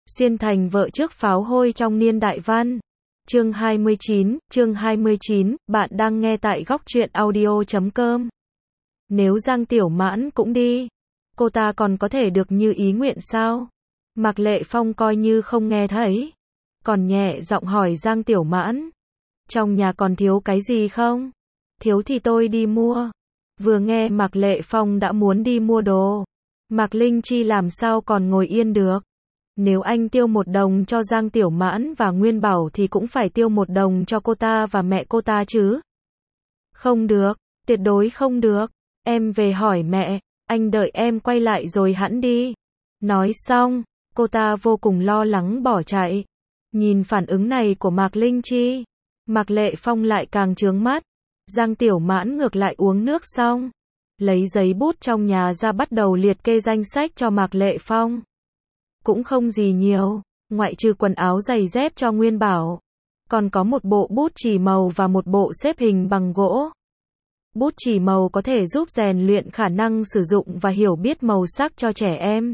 Xuyên thành vợ trước pháo hôi trong niên đại văn. Chương 29, bạn đang nghe tại góc truyện audio.com. Nếu Giang Tiểu Mãn cũng đi, cô ta còn có thể được như ý nguyện sao? Mạc Lệ Phong coi như không nghe thấy, còn nhẹ giọng hỏi Giang Tiểu Mãn, trong nhà còn thiếu cái gì không? Thiếu thì tôi đi mua. Vừa nghe Mạc Lệ Phong đã muốn đi mua đồ, Mạc Linh Chi làm sao còn ngồi yên được. Nếu anh tiêu 1 đồng cho Giang Tiểu Mãn và Nguyên Bảo thì cũng phải tiêu 1 đồng cho cô ta và mẹ cô ta chứ. Không được, tuyệt đối không được. Em về hỏi mẹ, anh đợi em quay lại rồi hẵng đi. Nói xong, cô ta vô cùng lo lắng bỏ chạy. Nhìn phản ứng này của Mạc Linh Chi, Mạc Lệ Phong lại càng trướng mắt. Giang Tiểu Mãn ngược lại uống nước xong, lấy giấy bút trong nhà ra bắt đầu liệt kê danh sách cho Mạc Lệ Phong. Cũng không gì nhiều, ngoại trừ quần áo giày dép cho Nguyên Bảo, còn có một bộ bút chì màu và một bộ xếp hình bằng gỗ. Bút chì màu có thể giúp rèn luyện khả năng sử dụng và hiểu biết màu sắc cho trẻ em.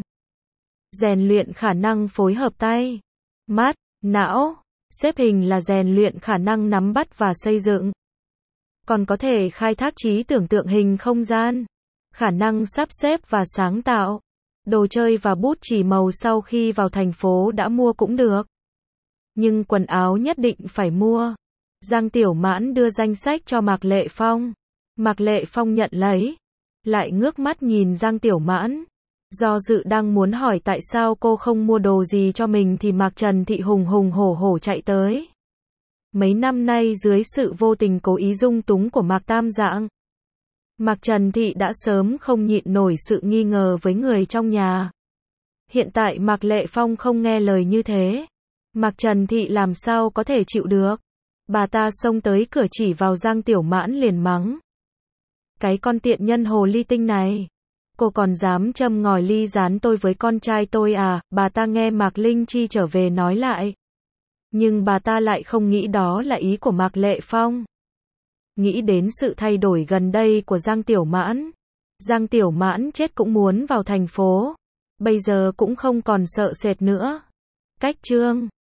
Rèn luyện khả năng phối hợp tay, mắt, não. Xếp hình là rèn luyện khả năng nắm bắt và xây dựng. Còn có thể khai thác trí tưởng tượng hình không gian, khả năng sắp xếp và sáng tạo. Đồ chơi và bút chì màu sau khi vào thành phố đã mua cũng được. Nhưng quần áo nhất định phải mua. Giang Tiểu Mãn đưa danh sách cho Mạc Lệ Phong. Mạc Lệ Phong nhận lấy, lại ngước mắt nhìn Giang Tiểu Mãn. Do dự đang muốn hỏi tại sao cô không mua đồ gì cho mình thì Mạc Trần Thị hùng hùng hổ hổ chạy tới. Mấy năm nay dưới sự vô tình cố ý dung túng của Mạc Tam Dạng, Mạc Trần Thị đã sớm không nhịn nổi sự nghi ngờ với người trong nhà. Hiện tại Mạc Lệ Phong không nghe lời như thế, Mạc Trần Thị làm sao có thể chịu được. Bà ta xông tới cửa chỉ vào Giang Tiểu Mãn liền mắng. Cái con tiện nhân hồ ly tinh này, cô còn dám châm ngòi ly gián tôi với con trai tôi à? Bà ta nghe Mạc Linh Chi trở về nói lại. Nhưng bà ta lại không nghĩ đó là ý của Mạc Lệ Phong. Nghĩ đến sự thay đổi gần đây của Giang Tiểu Mãn. Giang Tiểu Mãn chết cũng muốn vào thành phố. Bây giờ cũng không còn sợ sệt nữa. Cách chương